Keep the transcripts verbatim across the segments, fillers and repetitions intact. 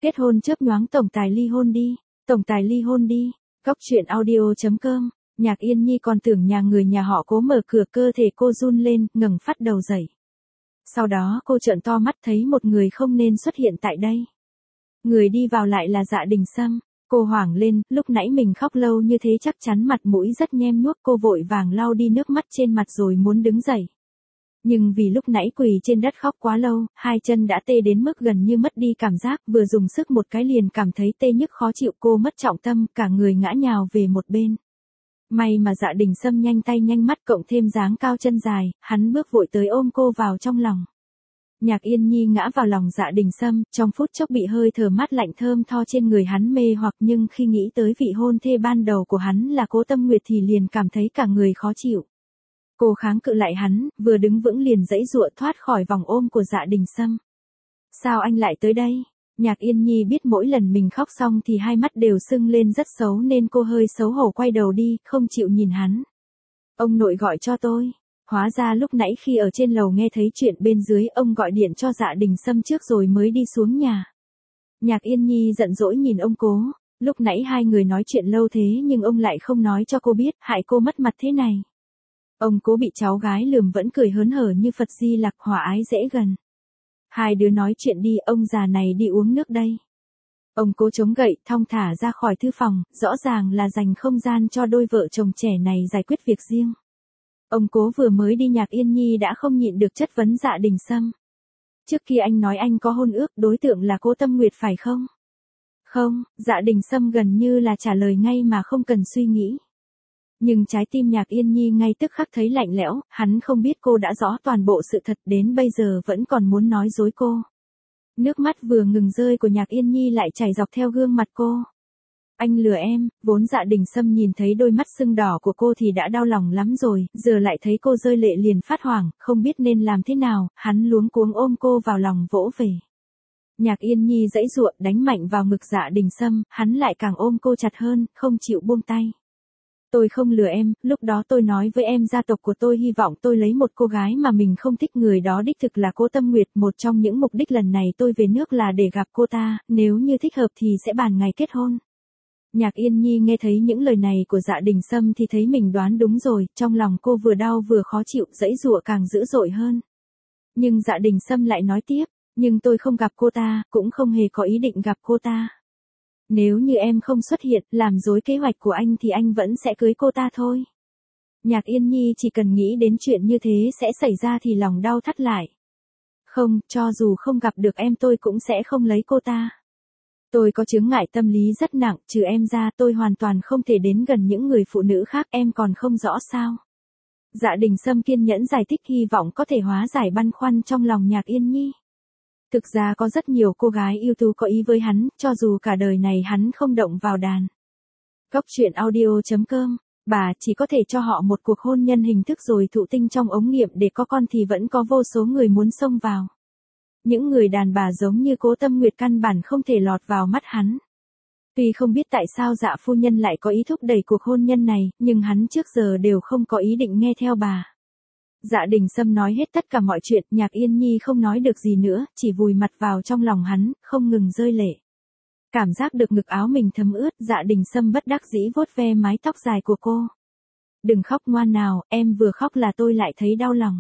Kết hôn chớp nhoáng tổng tài ly hôn đi, tổng tài ly hôn đi. Góc truyện audio chấm com. Nhạc Yên Nhi còn tưởng nhà người nhà họ Cố mở cửa, cơ thể cô run lên, ngẩng phát đầu dậy. Sau đó cô trợn to mắt thấy một người không nên xuất hiện tại đây. Người đi vào lại là Dạ Đình Sâm. Cô hoảng lên, lúc nãy mình khóc lâu như thế chắc chắn mặt mũi rất nhem nhuốc, cô vội vàng lau đi nước mắt trên mặt rồi muốn đứng dậy. Nhưng vì lúc nãy quỳ trên đất khóc quá lâu, hai chân đã tê đến mức gần như mất đi cảm giác, vừa dùng sức một cái liền cảm thấy tê nhức khó chịu, cô mất trọng tâm, cả người ngã nhào về một bên. May mà Dạ Đình Sâm nhanh tay nhanh mắt cộng thêm dáng cao chân dài, hắn bước vội tới ôm cô vào trong lòng. Nhạc Yên Nhi ngã vào lòng Dạ Đình Sâm, trong phút chốc bị hơi thở mát lạnh thơm tho trên người hắn mê hoặc, nhưng khi nghĩ tới vị hôn thê ban đầu của hắn là Cố Tâm Nguyệt thì liền cảm thấy cả người khó chịu. Cô kháng cự lại hắn, vừa đứng vững liền giãy giụa thoát khỏi vòng ôm của Dạ Đình Sâm. Sao anh lại tới đây? Nhạc Yên Nhi biết mỗi lần mình khóc xong thì hai mắt đều sưng lên rất xấu nên cô hơi xấu hổ quay đầu đi, không chịu nhìn hắn. Ông nội gọi cho tôi. Hóa ra lúc nãy khi ở trên lầu nghe thấy chuyện bên dưới, ông gọi điện cho Dạ Đình Sâm trước rồi mới đi xuống nhà. Nhạc Yên Nhi giận dỗi nhìn ông Cố, lúc nãy hai người nói chuyện lâu thế nhưng ông lại không nói cho cô biết, hại cô mất mặt thế này. Ông Cố bị cháu gái lườm vẫn cười hớn hở như Phật Di Lặc, hòa ái dễ gần. Hai đứa nói chuyện đi, ông già này đi uống nước đây. Ông Cố chống gậy, thong thả ra khỏi thư phòng, rõ ràng là dành không gian cho đôi vợ chồng trẻ này giải quyết việc riêng. Ông Cố vừa mới đi, Nhạc Yên Nhi đã không nhịn được chất vấn Dạ Đình Sâm. Trước kia anh nói anh có hôn ước, đối tượng là Cố Tâm Nguyệt phải không? Không, Dạ Đình Sâm gần như là trả lời ngay mà không cần suy nghĩ. Nhưng trái tim Nhạc Yên Nhi ngay tức khắc thấy lạnh lẽo, hắn không biết cô đã rõ toàn bộ sự thật đến bây giờ vẫn còn muốn nói dối cô. Nước mắt vừa ngừng rơi của Nhạc Yên Nhi lại chảy dọc theo gương mặt cô. Anh lừa em, vốn Dạ Đình Sâm nhìn thấy đôi mắt sưng đỏ của cô thì đã đau lòng lắm rồi, giờ lại thấy cô rơi lệ liền phát hoảng, không biết nên làm thế nào, hắn luống cuống ôm cô vào lòng vỗ về. Nhạc Yên Nhi giãy giụa đánh mạnh vào ngực Dạ Đình Sâm, hắn lại càng ôm cô chặt hơn, không chịu buông tay. Tôi không lừa em, lúc đó tôi nói với em gia tộc của tôi hy vọng tôi lấy một cô gái mà mình không thích, người đó đích thực là Cố Tâm Nguyệt, một trong những mục đích lần này tôi về nước là để gặp cô ta, nếu như thích hợp thì sẽ bàn ngày kết hôn. Nhạc Yên Nhi nghe thấy những lời này của Dạ Đình Sâm thì thấy mình đoán đúng rồi, trong lòng cô vừa đau vừa khó chịu, giãy giụa càng dữ dội hơn. Nhưng Dạ Đình Sâm lại nói tiếp, nhưng tôi không gặp cô ta, cũng không hề có ý định gặp cô ta. Nếu như em không xuất hiện, làm rối kế hoạch của anh thì anh vẫn sẽ cưới cô ta thôi. Nhạc Yên Nhi chỉ cần nghĩ đến chuyện như thế sẽ xảy ra thì lòng đau thắt lại. Không, cho dù không gặp được em tôi cũng sẽ không lấy cô ta. Tôi có chướng ngại tâm lý rất nặng, trừ em ra tôi hoàn toàn không thể đến gần những người phụ nữ khác, em còn không rõ sao. Dạ Đình Sâm kiên nhẫn giải thích, hy vọng có thể hóa giải băn khoăn trong lòng Nhạc Yên Nhi. Thực ra có rất nhiều cô gái ưu tú có ý với hắn, cho dù cả đời này hắn không động vào đàn. Góc truyện audio chấm com. Bà chỉ có thể cho họ một cuộc hôn nhân hình thức rồi thụ tinh trong ống nghiệm để có con thì vẫn có vô số người muốn xông vào. Những người đàn bà giống như Cố Tâm Nguyệt căn bản không thể lọt vào mắt hắn. Tuy không biết tại sao Dạ phu nhân lại có ý thúc đẩy cuộc hôn nhân này, nhưng hắn trước giờ đều không có ý định nghe theo bà. Dạ Đình Sâm nói hết tất cả mọi chuyện, Nhạc Yên Nhi không nói được gì nữa, chỉ vùi mặt vào trong lòng hắn, không ngừng rơi lệ. Cảm giác được ngực áo mình thấm ướt, Dạ Đình Sâm bất đắc dĩ vuốt ve mái tóc dài của cô. Đừng khóc ngoan nào, em vừa khóc là tôi lại thấy đau lòng.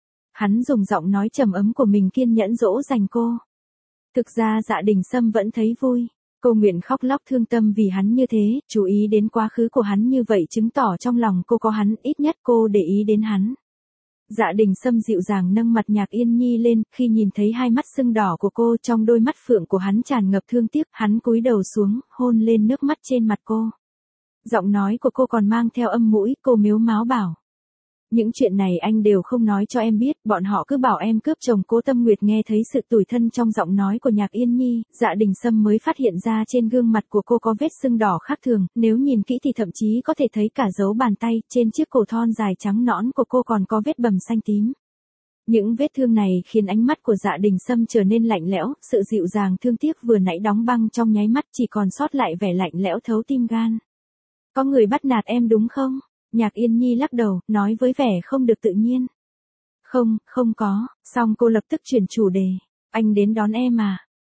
Hắn dùng giọng nói trầm ấm của mình kiên nhẫn dỗ dành cô. Thực ra Dạ Đình Sâm vẫn thấy vui. Cô nguyện khóc lóc thương tâm vì hắn như thế, chú ý đến quá khứ của hắn như vậy chứng tỏ trong lòng cô có hắn, ít nhất cô để ý đến hắn. Dạ Đình Sâm dịu dàng nâng mặt Nhạc Yên Nhi lên, khi nhìn thấy hai mắt sưng đỏ của cô, trong đôi mắt phượng của hắn tràn ngập thương tiếc, hắn cúi đầu xuống, hôn lên nước mắt trên mặt cô. Giọng nói của cô còn mang theo âm mũi, cô mếu máo bảo. Những chuyện này anh đều không nói cho em biết, bọn họ cứ bảo em cướp chồng Cố Tâm Nguyệt. Nghe thấy sự tủi thân trong giọng nói của Nhạc Yên Nhi, Dạ Đình Sâm mới phát hiện ra trên gương mặt của cô có vết sưng đỏ khác thường, nếu nhìn kỹ thì thậm chí có thể thấy cả dấu bàn tay, trên chiếc cổ thon dài trắng nõn của cô còn có vết bầm xanh tím. Những vết thương này khiến ánh mắt của Dạ Đình Sâm trở nên lạnh lẽo, sự dịu dàng thương tiếc vừa nãy đóng băng trong nháy mắt chỉ còn sót lại vẻ lạnh lẽo thấu tim gan. Có người bắt nạt em đúng không? Nhạc Yên Nhi lắc đầu, nói với vẻ không được tự nhiên. Không, không có, xong cô lập tức chuyển chủ đề. Anh đến đón em à?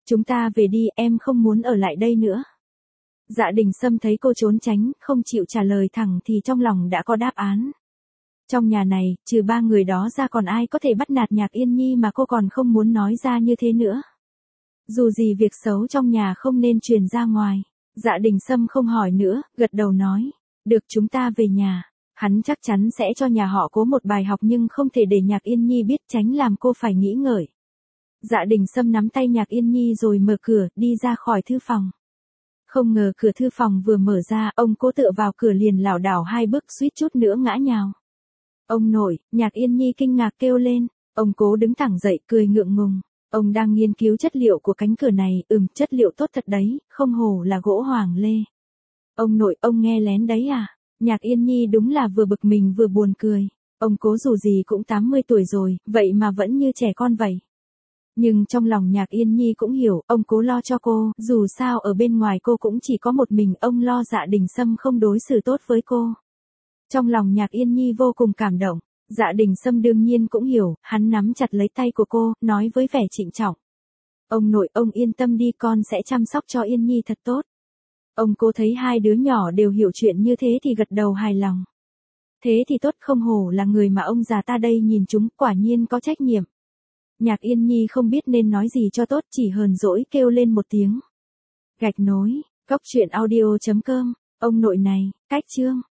Chúng ta về đi, em không muốn ở lại đây nữa. Dạ Đình Sâm thấy cô trốn tránh, không chịu trả lời thẳng thì trong lòng đã có đáp án. Trong nhà này, trừ ba người đó ra còn ai có thể bắt nạt Nhạc Yên Nhi mà cô còn không muốn nói ra như thế nữa. Dù gì việc xấu trong nhà không nên truyền ra ngoài. Dạ Đình Sâm không hỏi nữa, gật đầu nói. Được, chúng ta về nhà. Hắn chắc chắn sẽ cho nhà họ Cố một bài học nhưng không thể để Nhạc Yên Nhi biết, tránh làm cô phải nghĩ ngợi. Dạ Đình Sâm nắm tay Nhạc Yên Nhi rồi mở cửa, đi ra khỏi thư phòng. Không ngờ cửa thư phòng vừa mở ra, ông Cố tựa vào cửa liền lảo đảo hai bước suýt chút nữa ngã nhào. Ông nội, Nhạc Yên Nhi kinh ngạc kêu lên. Ông Cố đứng thẳng dậy, cười ngượng ngùng. Ông đang nghiên cứu chất liệu của cánh cửa này, ừm, chất liệu tốt thật đấy, không hổ là gỗ hoàng lê. Ông nội, ông nghe lén đấy à? Nhạc Yên Nhi đúng là vừa bực mình vừa buồn cười. Ông Cố dù gì cũng tám mươi tuổi rồi, vậy mà vẫn như trẻ con vậy. Nhưng trong lòng Nhạc Yên Nhi cũng hiểu, ông Cố lo cho cô, dù sao ở bên ngoài cô cũng chỉ có một mình, ông lo Dạ Đình Sâm không đối xử tốt với cô. Trong lòng Nhạc Yên Nhi vô cùng cảm động. Dạ Đình Sâm đương nhiên cũng hiểu, hắn nắm chặt lấy tay của cô, nói với vẻ trịnh trọng. Ông nội, ông yên tâm đi, con sẽ chăm sóc cho Yên Nhi thật tốt. Ông Cố thấy hai đứa nhỏ đều hiểu chuyện như thế thì gật đầu hài lòng. Thế thì tốt, không hổ là người mà ông già ta đây nhìn chúng, quả nhiên có trách nhiệm. Nhạc Yên Nhi không biết nên nói gì cho tốt, chỉ hờn dỗi kêu lên một tiếng. Gạch nối, cốc truyện audio chấm com, ông nội này, cách chương.